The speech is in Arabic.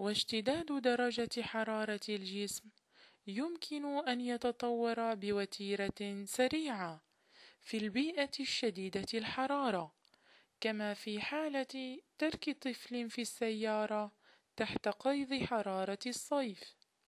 واشتداد درجة حرارة الجسم يمكن أن يتطور بوتيرة سريعة في البيئة الشديدة الحرارة، كما في حالة ترك طفل في السيارة تحت قيد حرارة الصيف.